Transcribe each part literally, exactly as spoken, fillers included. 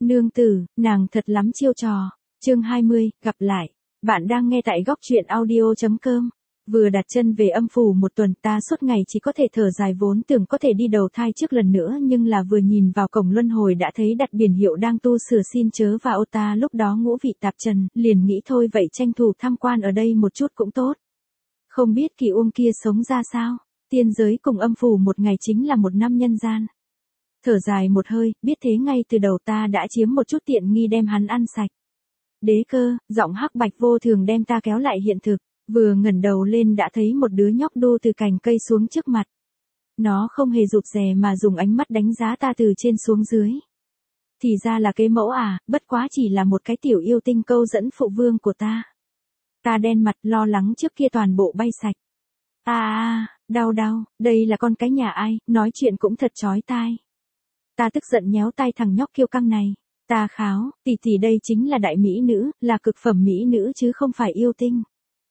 Nương tử, nàng thật lắm chiêu trò. Chương hai mươi, gặp lại. Bạn đang nghe tại góc truyện audio chấm com. Vừa đặt chân về âm phủ một tuần, ta suốt ngày chỉ có thể thở dài, vốn tưởng có thể đi đầu thai trước lần nữa, nhưng là vừa nhìn vào cổng luân hồi đã thấy đặt biển hiệu đang tu sửa xin chớ vào, ta lúc đó ngũ vị tạp trần, liền nghĩ thôi vậy tranh thủ tham quan ở đây một chút cũng tốt. Không biết Kỳ Uông kia sống ra sao, tiên giới cùng âm phủ một ngày chính là một năm nhân gian. Thở dài một hơi, biết thế ngay từ đầu ta đã chiếm một chút tiện nghi đem hắn ăn sạch. Đế Cơ, giọng hắc bạch vô thường đem ta kéo lại hiện thực, vừa ngẩng đầu lên đã thấy một đứa nhóc đu từ cành cây xuống trước mặt. Nó không hề rụt rè mà dùng ánh mắt đánh giá ta từ trên xuống dưới. Thì ra là kế mẫu à, bất quá chỉ là một cái tiểu yêu tinh câu dẫn phụ vương của ta. Ta đen mặt lo lắng trước kia toàn bộ bay sạch. À à, đau đau, đây là con cái nhà ai, nói chuyện cũng thật chói tai. Ta tức giận nhéo tay thằng nhóc kiêu căng này. Ta kháo, tỷ tỷ đây chính là đại mỹ nữ, là cực phẩm mỹ nữ chứ không phải yêu tinh.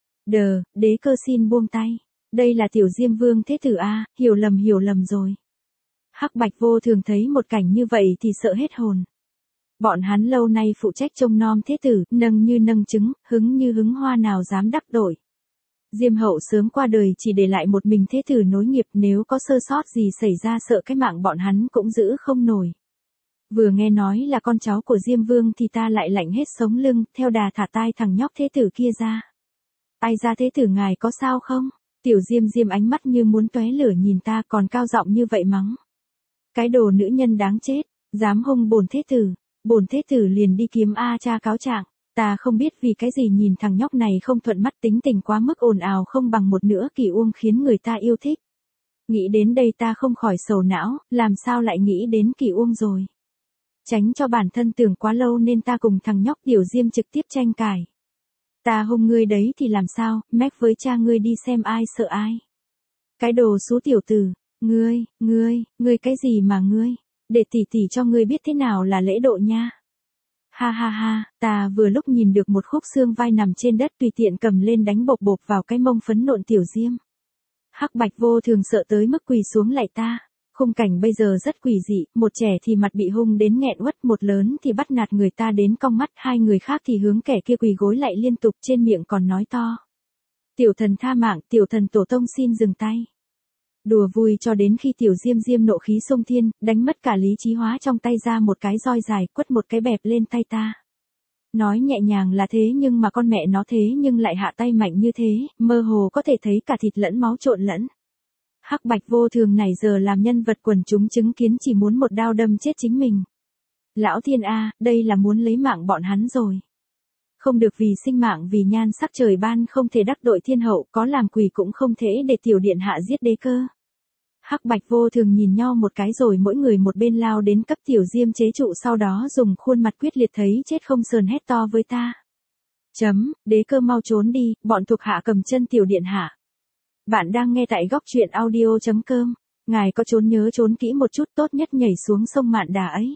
Đờ, Đế Cơ xin buông tay. Đây là tiểu Diêm Vương thế tử a, hiểu lầm hiểu lầm rồi. Hắc bạch vô thường thấy một cảnh như vậy thì sợ hết hồn. Bọn hắn lâu nay phụ trách trông nom thế tử, nâng như nâng trứng, hứng như hứng hoa, nào dám đắc tội. Diêm hậu sớm qua đời chỉ để lại một mình thế tử nối nghiệp, nếu có sơ sót gì xảy ra sợ cái mạng bọn hắn cũng giữ không nổi. Vừa nghe nói là con cháu của Diêm Vương thì ta lại lạnh hết sống lưng, theo đà thả tai thằng nhóc thế tử kia ra. Ai ra thế tử ngài có sao không? Tiểu Diêm Diêm ánh mắt như muốn tóe lửa nhìn ta, còn cao giọng như vậy mắng. Cái đồ nữ nhân đáng chết, dám hung bổn thế tử, bổn thế tử liền đi kiếm A cha cáo trạng. Ta không biết vì cái gì nhìn thằng nhóc này không thuận mắt, tính tình quá mức ồn ào không bằng một nửa Kỳ Uông khiến người ta yêu thích. Nghĩ đến đây ta không khỏi sầu não, làm sao lại nghĩ đến Kỳ Uông rồi. Tránh cho bản thân tưởng quá lâu nên ta cùng thằng nhóc Tiểu Diêm trực tiếp tranh cãi. Ta hung ngươi đấy thì làm sao, mách với cha ngươi đi xem ai sợ ai. Cái đồ xú tiểu tử, ngươi, ngươi, ngươi cái gì mà ngươi, để tỉ tỉ cho ngươi biết thế nào là lễ độ nha. Ha ha ha, ta vừa lúc nhìn được một khúc xương vai nằm trên đất tùy tiện cầm lên đánh bộp bộp vào cái mông phấn nộn Tiểu Diêm. Hắc bạch vô thường sợ tới mức quỳ xuống lạy ta. Khung cảnh bây giờ rất quỷ dị, một trẻ thì mặt bị hung đến nghẹn uất, một lớn thì bắt nạt người ta đến cong mắt, hai người khác thì hướng kẻ kia quỳ gối lại liên tục, trên miệng còn nói to. Tiểu thần tha mạng, tiểu thần tổ tông xin dừng tay. Đùa vui cho đến khi Tiểu Diêm Diêm nộ khí xông thiên, đánh mất cả lý trí, hóa trong tay ra một cái roi dài, quất một cái bẹp lên tay ta. Nói nhẹ nhàng là thế nhưng mà con mẹ nó thế nhưng lại hạ tay mạnh như thế, mơ hồ có thể thấy cả thịt lẫn máu trộn lẫn. Hắc bạch vô thường này giờ làm nhân vật quần chúng chứng kiến chỉ muốn một đao đâm chết chính mình. Lão thiên a, đây là muốn lấy mạng bọn hắn rồi. Không được vì sinh mạng vì nhan sắc trời ban không thể đắc tội thiên hậu, có làm quỷ cũng không thể để tiểu điện hạ giết Đế Cơ. Hắc bạch vô thường nhìn nhau một cái rồi mỗi người một bên lao đến cấp Tiểu Diêm chế trụ, sau đó dùng khuôn mặt quyết liệt thấy chết không sờn hét to với ta. Chấm, Đế Cơ mau trốn đi, bọn thuộc hạ cầm chân tiểu điện hạ. Bạn đang nghe tại góc truyện audio chấm com. Ngài có trốn nhớ trốn kỹ một chút, tốt nhất nhảy xuống sông Mạn Đà ấy.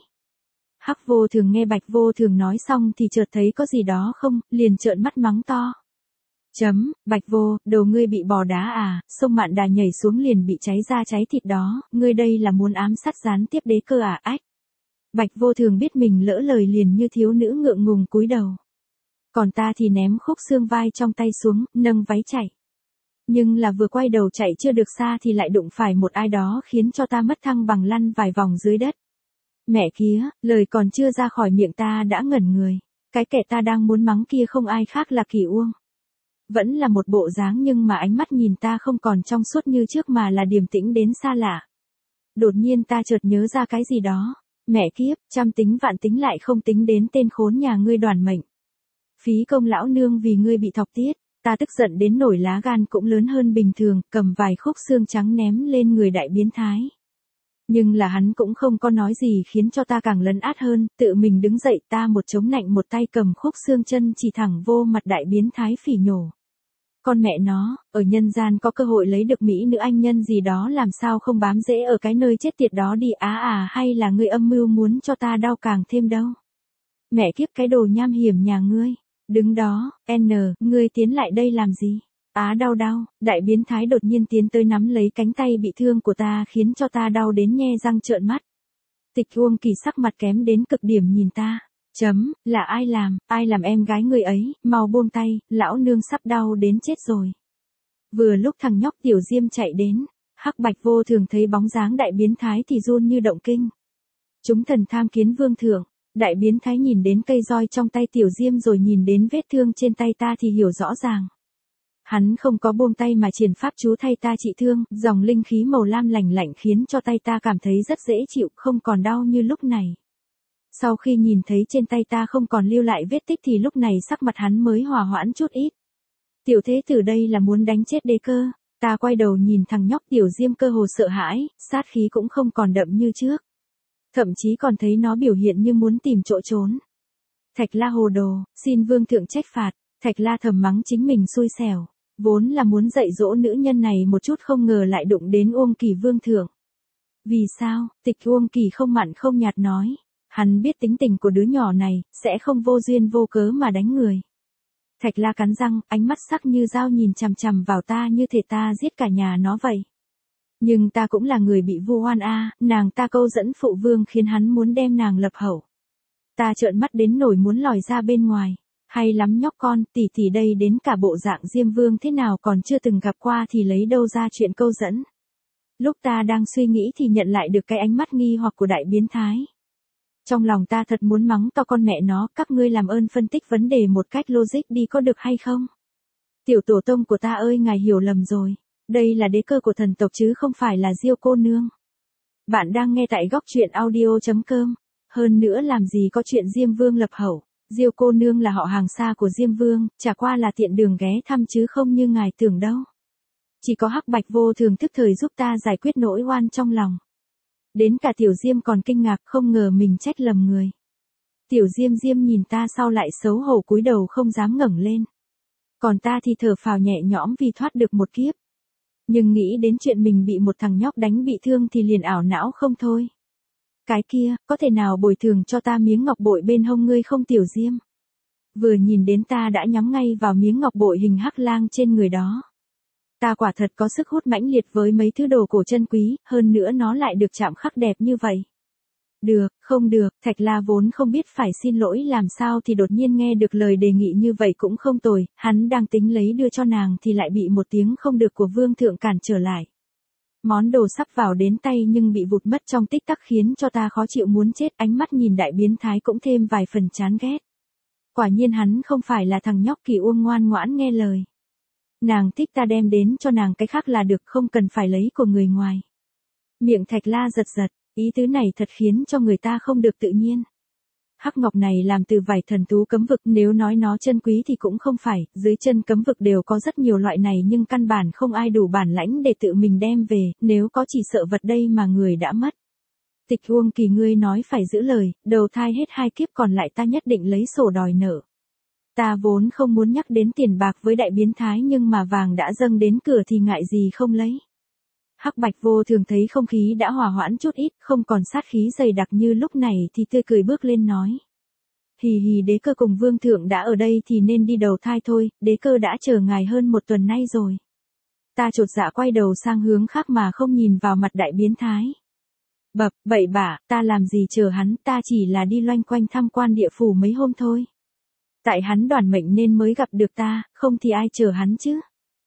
Hắc vô thường nghe bạch vô thường nói xong thì chợt thấy có gì đó không, liền trợn mắt mắng to. Chấm, bạch vô, đầu ngươi bị bò đá à, sông Mạn Đà nhảy xuống liền bị cháy da cháy thịt đó, ngươi đây là muốn ám sát gián tiếp Đế Cơ à, ách. Bạch vô thường biết mình lỡ lời liền như thiếu nữ ngượng ngùng cúi đầu. Còn ta thì ném khúc xương vai trong tay xuống, nâng váy chạy. Nhưng là vừa quay đầu chạy chưa được xa thì lại đụng phải một ai đó khiến cho ta mất thăng bằng, lăn vài vòng dưới đất. Mẹ kia, lời còn chưa ra khỏi miệng ta đã ngẩn người. Cái kẻ ta đang muốn mắng kia không ai khác là Kỳ Uông. Vẫn là một bộ dáng nhưng mà ánh mắt nhìn ta không còn trong suốt như trước mà là điềm tĩnh đến xa lạ. Đột nhiên ta chợt nhớ ra cái gì đó. Mẹ kiếp, trăm tính vạn tính lại không tính đến tên khốn nhà ngươi Đoàn Mệnh. Phí công lão nương vì ngươi bị thọc tiết. Ta tức giận đến nổi lá gan cũng lớn hơn bình thường, cầm vài khúc xương trắng ném lên người đại biến thái. Nhưng là hắn cũng không có nói gì khiến cho ta càng lấn át hơn, tự mình đứng dậy, ta một chống nạnh một tay cầm khúc xương chân chỉ thẳng vô mặt đại biến thái phỉ nhổ. Con mẹ nó, ở nhân gian có cơ hội lấy được mỹ nữ anh nhân gì đó làm sao không bám rễ ở cái nơi chết tiệt đó đi á à, hay là ngươi âm mưu muốn cho ta đau càng thêm đâu. Mẹ kiếp cái đồ nham hiểm nhà ngươi. Đứng đó, N, ngươi tiến lại đây làm gì? Á đau đau, đại biến thái đột nhiên tiến tới nắm lấy cánh tay bị thương của ta khiến cho ta đau đến nhe răng trợn mắt. Tịch Uông Kỳ sắc mặt kém đến cực điểm nhìn ta. Chấm, là ai làm, ai làm em gái người ấy, mau buông tay, lão nương sắp đau đến chết rồi. Vừa lúc thằng nhóc Tiểu Diêm chạy đến, Hắc Bạch Vô Thường thấy bóng dáng đại biến thái thì run như động kinh. Chúng thần tham kiến vương thượng, đại biến thái nhìn đến cây roi trong tay Tiểu Diêm rồi nhìn đến vết thương trên tay ta thì hiểu rõ ràng. Hắn không có buông tay mà triển pháp chú thay ta trị thương, dòng linh khí màu lam lạnh lạnh khiến cho tay ta cảm thấy rất dễ chịu, không còn đau như lúc này. Sau khi nhìn thấy trên tay ta không còn lưu lại vết tích thì lúc này sắc mặt hắn mới hòa hoãn chút ít. Tiểu thế tử đây là muốn đánh chết đế cơ. Ta quay đầu nhìn thằng nhóc Tiểu Diêm cơ hồ sợ hãi, sát khí cũng không còn đậm như trước. Thậm chí còn thấy nó biểu hiện như muốn tìm chỗ trốn. Thạch La hồ đồ, xin vương thượng trách phạt. Thạch La thầm mắng chính mình xui xẻo. Vốn là muốn dạy dỗ nữ nhân này một chút không ngờ lại đụng đến Uông Kỳ vương thượng. Vì sao? Tịch Uông Kỳ không mặn không nhạt nói. Hắn biết tính tình của đứa nhỏ này, sẽ không vô duyên vô cớ mà đánh người. Thạch La cắn răng, ánh mắt sắc như dao nhìn chằm chằm vào ta như thể ta giết cả nhà nó vậy. Nhưng ta cũng là người bị vu oan a, nàng ta câu dẫn phụ vương khiến hắn muốn đem nàng lập hậu. Ta trợn mắt đến nổi muốn lòi ra bên ngoài. Hay lắm nhóc con, tỷ tỷ đây đến cả bộ dạng Diêm Vương thế nào còn chưa từng gặp qua thì lấy đâu ra chuyện câu dẫn. Lúc ta đang suy nghĩ thì nhận lại được cái ánh mắt nghi hoặc của đại biến thái. Trong lòng ta thật muốn mắng to con mẹ nó, các ngươi làm ơn phân tích vấn đề một cách logic đi có được hay không? Tiểu tổ tông của ta ơi, ngài hiểu lầm rồi. Đây là đế cơ của thần tộc chứ không phải là Diêu cô nương. Bạn đang nghe tại góc truyện audio chấm com. Hơn nữa làm gì có chuyện Diêm Vương lập hậu. Diêu cô nương là họ hàng xa của Diêm Vương, chả qua là tiện đường ghé thăm chứ không như ngài tưởng đâu. Chỉ có Hắc Bạch Vô Thường tức thời giúp ta giải quyết nỗi oan trong lòng. Đến cả Tiểu Diêm còn kinh ngạc không ngờ mình trách lầm người. Tiểu Diêm Diêm nhìn ta sau lại xấu hổ cúi đầu không dám ngẩng lên. Còn ta thì thở phào nhẹ nhõm vì thoát được một kiếp. Nhưng nghĩ đến chuyện mình bị một thằng nhóc đánh bị thương thì liền ảo não không thôi. Cái kia, có thể nào bồi thường cho ta miếng ngọc bội bên hông ngươi không Tiểu Diêm? Vừa nhìn đến ta đã nhắm ngay vào miếng ngọc bội hình hắc lang trên người đó. Ta quả thật có sức hút mãnh liệt với mấy thứ đồ cổ chân quý, hơn nữa nó lại được chạm khắc đẹp như vậy. Được, không được, Thạch La vốn không biết phải xin lỗi làm sao thì đột nhiên nghe được lời đề nghị như vậy cũng không tồi, hắn đang tính lấy đưa cho nàng thì lại bị một tiếng không được của vương thượng cản trở lại. Món đồ sắp vào đến tay nhưng bị vụt mất trong tích tắc khiến cho ta khó chịu muốn chết, ánh mắt nhìn đại biến thái cũng thêm vài phần chán ghét. Quả nhiên hắn không phải là thằng nhóc Kỳ Uông ngoan ngoãn nghe lời. Nàng thích ta đem đến cho nàng cái khác là được, không cần phải lấy của người ngoài. Miệng Thạch La giật giật, ý tứ này thật khiến cho người ta không được tự nhiên. Hắc ngọc này làm từ vải thần thú cấm vực, nếu nói nó chân quý thì cũng không phải, dưới chân cấm vực đều có rất nhiều loại này nhưng căn bản không ai đủ bản lãnh để tự mình đem về, nếu có chỉ sợ vật đây mà người đã mất. Tịch Uông Kỳ ngươi nói phải giữ lời, đầu thai hết hai kiếp còn lại ta nhất định lấy sổ đòi nợ. Ta vốn không muốn nhắc đến tiền bạc với đại biến thái nhưng mà vàng đã dâng đến cửa thì ngại gì không lấy. Hắc Bạch Vô Thường thấy không khí đã hòa hoãn chút ít, không còn sát khí dày đặc như lúc này thì tươi cười bước lên nói. Hì hì, đế cơ cùng vương thượng đã ở đây thì nên đi đầu thai thôi, đế cơ đã chờ ngài hơn một tuần nay rồi. Ta chột dạ quay đầu sang hướng khác mà không nhìn vào mặt đại biến thái. Bập, bậy bạ, ta làm gì chờ hắn, ta chỉ là đi loanh quanh tham quan địa phủ mấy hôm thôi. Tại hắn đoản mệnh nên mới gặp được ta, không thì ai chờ hắn chứ.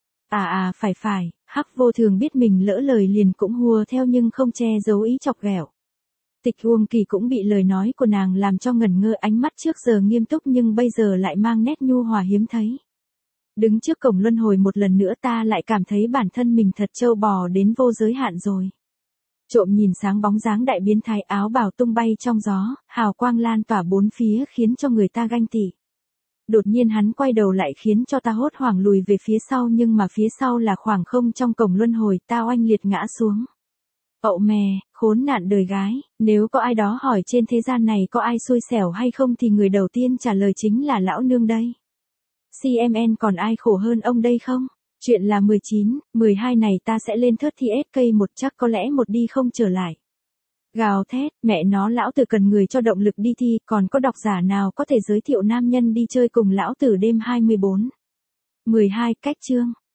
À à phải phải, Hắc Vô Thường biết mình lỡ lời liền cũng hùa theo nhưng không che giấu ý chọc ghẹo. Tịch Uông Kỳ cũng bị lời nói của nàng làm cho ngẩn ngơ, ánh mắt trước giờ nghiêm túc nhưng bây giờ lại mang nét nhu hòa hiếm thấy. Đứng trước cổng luân hồi một lần nữa ta lại cảm thấy bản thân mình thật trâu bò đến vô giới hạn rồi. Trộm nhìn sáng bóng dáng đại biến thái áo bào tung bay trong gió, hào quang lan tỏa bốn phía khiến cho người ta ganh tị. Đột nhiên hắn quay đầu lại khiến cho ta hốt hoảng lùi về phía sau nhưng mà phía sau là khoảng không trong cổng luân hồi, ta oanh liệt ngã xuống. Ậu mè, khốn nạn đời gái, nếu có ai đó hỏi trên thế gian này có ai xui xẻo hay không thì người đầu tiên trả lời chính là lão nương đây. xê em en còn ai khổ hơn ông đây không? Chuyện là mười chín, mười hai này ta sẽ lên thớt thi ét ca một chắc có lẽ một đi không trở lại. Gào thét, mẹ nó lão tử cần người cho động lực đi thi, còn có độc giả nào có thể giới thiệu nam nhân đi chơi cùng lão tử đêm hai mươi bốn. mười hai cách chương.